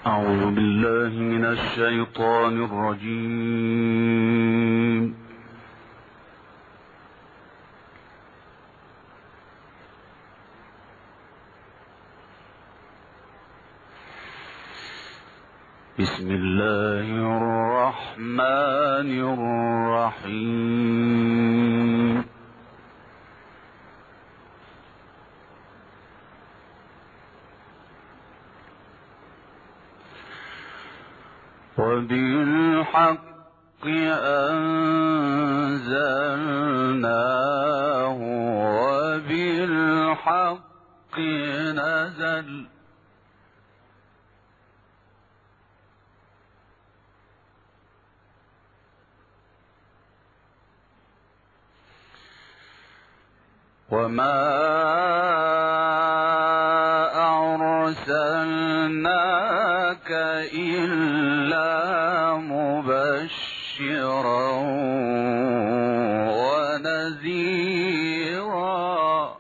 أعوذ بالله من الشيطان الرجيم. بسم الله الرحمن الرحيم. وبالحق أنزلناه وبالحق نزل وما أرسلناك إلا مبشرا ونذيرا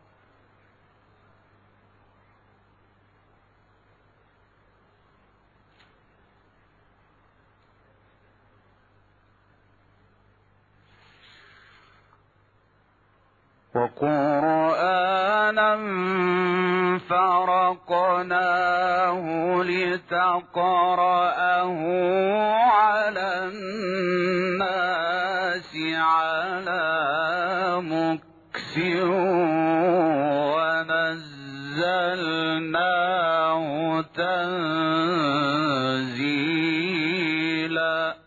وقرآنا فرقناه لتقرأه على الناس على مكث ونزلناه تنزيلا.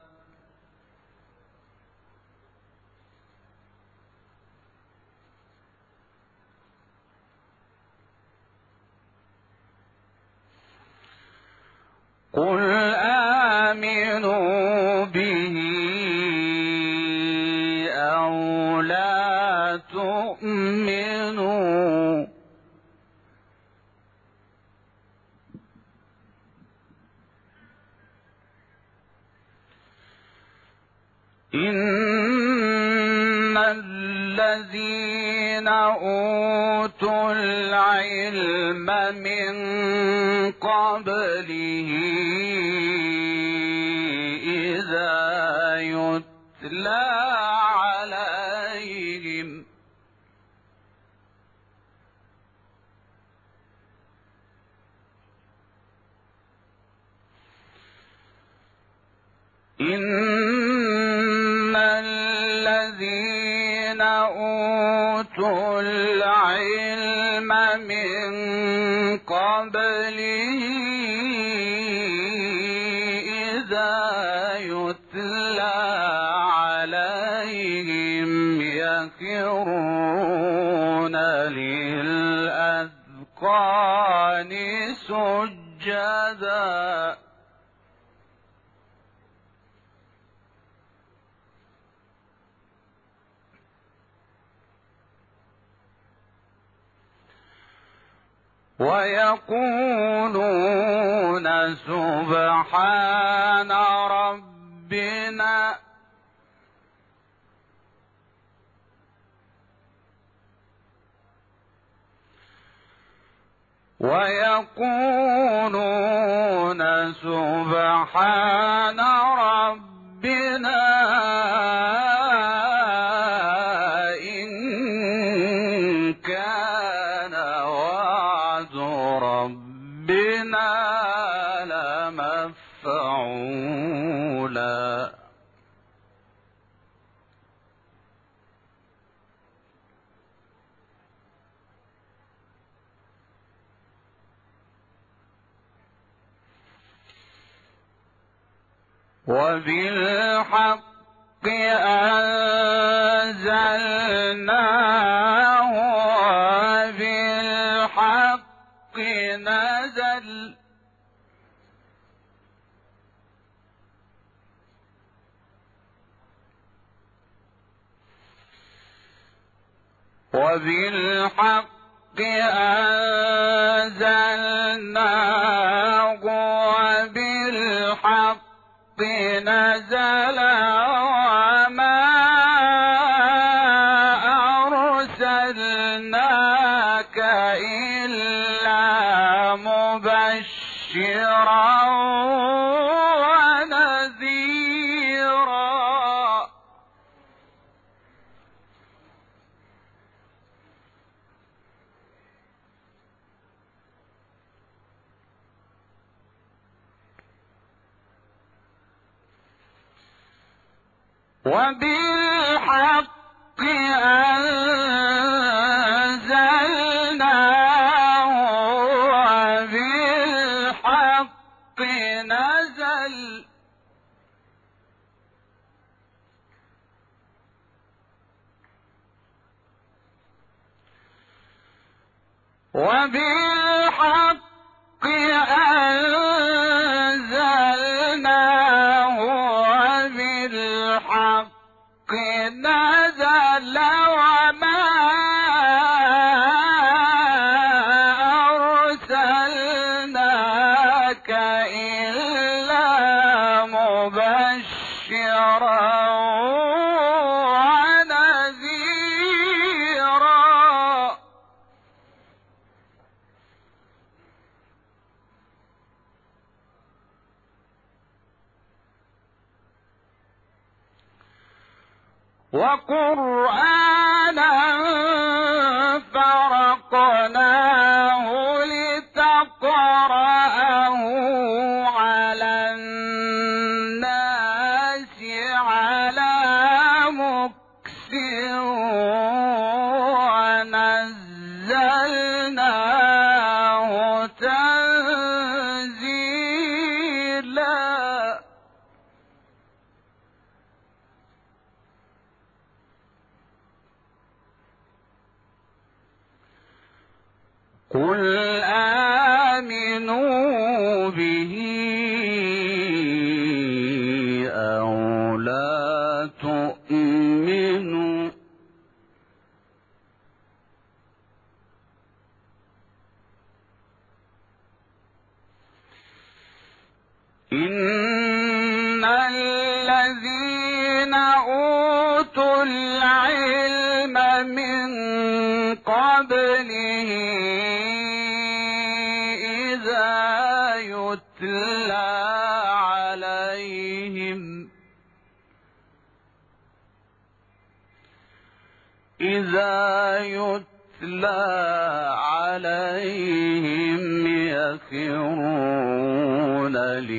قل آمنوا به أو لا تؤمنوا إن الذين أوتوا العلم من قبله إذا يتلى عليهم إن الذين أوتوا العلم من قبله إذا يتلى عليهم يخرون للأذقان سجدا. ويقولون سبحان ربنا إن كان وعد ربنا لمفعولا. وبالحق أنزلناه وبالحق نزل وبالحق أنزلناه وبالحق نزل وما أرسلناك إلا مبشرا مبشرا ونذيرا. وبالحق أنزلناه وبالحق نزل. وبالحق أنزلناه وبالحق نزل وما أرسلناك إلا مبشرا ونذيرا. وقرآنا فرقناه لتقرأه على الناس على مكث ونزلناه تنزيلا. قل آمنوا به أو لا تؤمنوا إن الذين أوتوا العلم من قبله إذا يتلى عليهم يخرون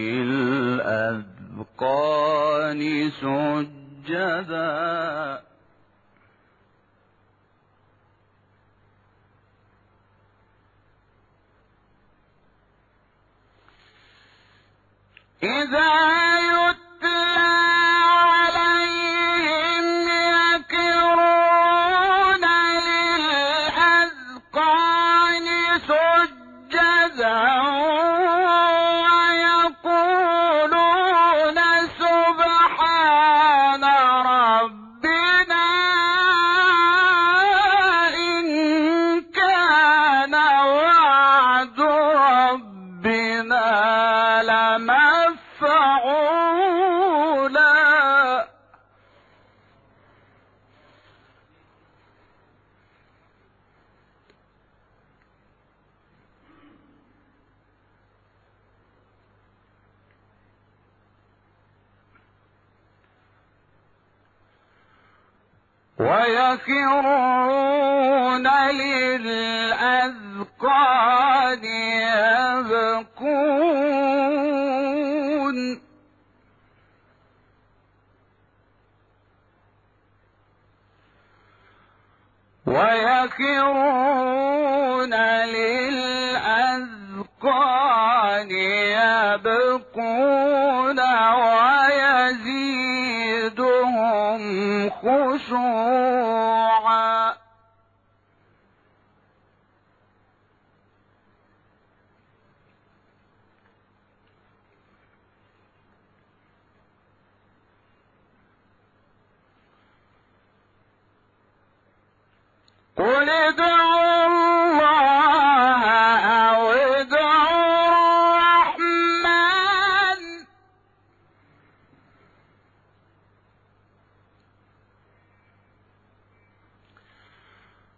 للأذقان سجدا. إذا يتلى عليهم يخرون للأذقان سجدا ويقولون سبحان ربنا إن كان وعد ربنا لمفعولا. ويخرون للأذقان يبكون ويخرون للأذقان يبكون ويزيدهم خشوعا. قل ادعوا الله أو ادعوا الرحمن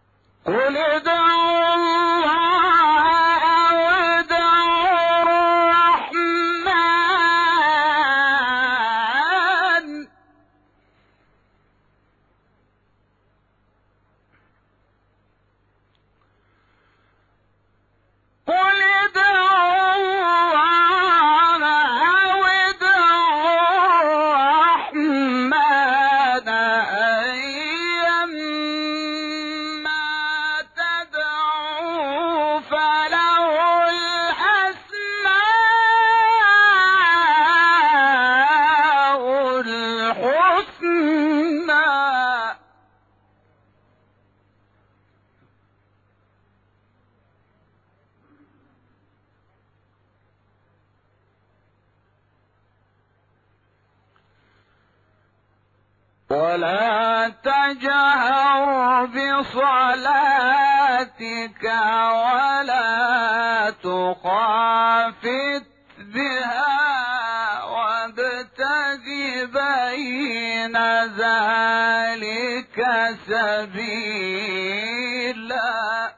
قل ادعوا الله أو ادعوا ولا تجهر بصلاتك ولا تخافت بها وابتغ بين ذلك سبيلا.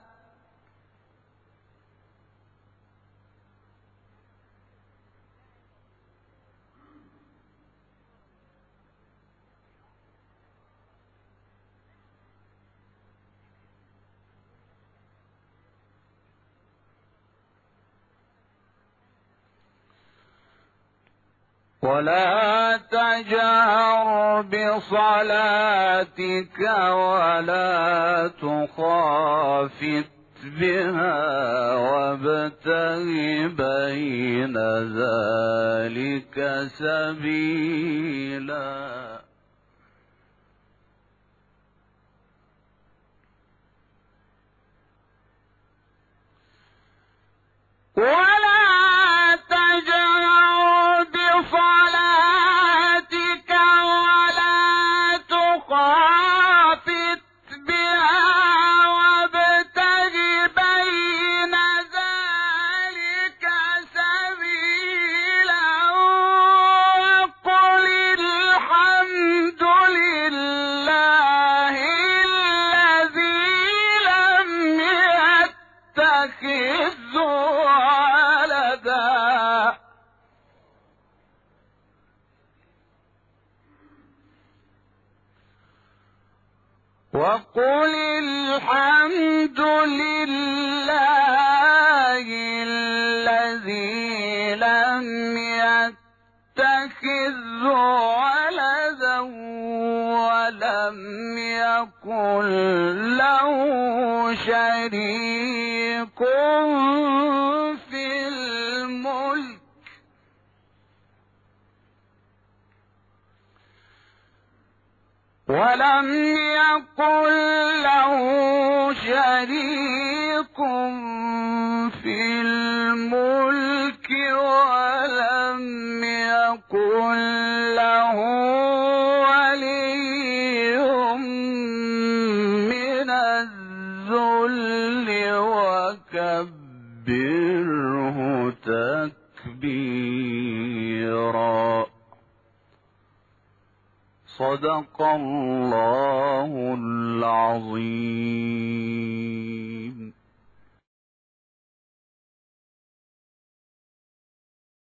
ولا تجهر بصلاتك ولا تخافت بها وابتغ بين ذلك سبيلا. ولا تجهر بصلاتك ولا تخافت بها وابتغ بين ذلك سبيلا. وقل الحمد لله الذي لم يتخذ ولدا وقل الحمد لله الذي لم يتخذ ولدا ولم يكن له شريك في الملك ولم يكن له شريك في الملك ولم يكن له ولي من الذل وكبره تكبيرا. صدق الله العظيم.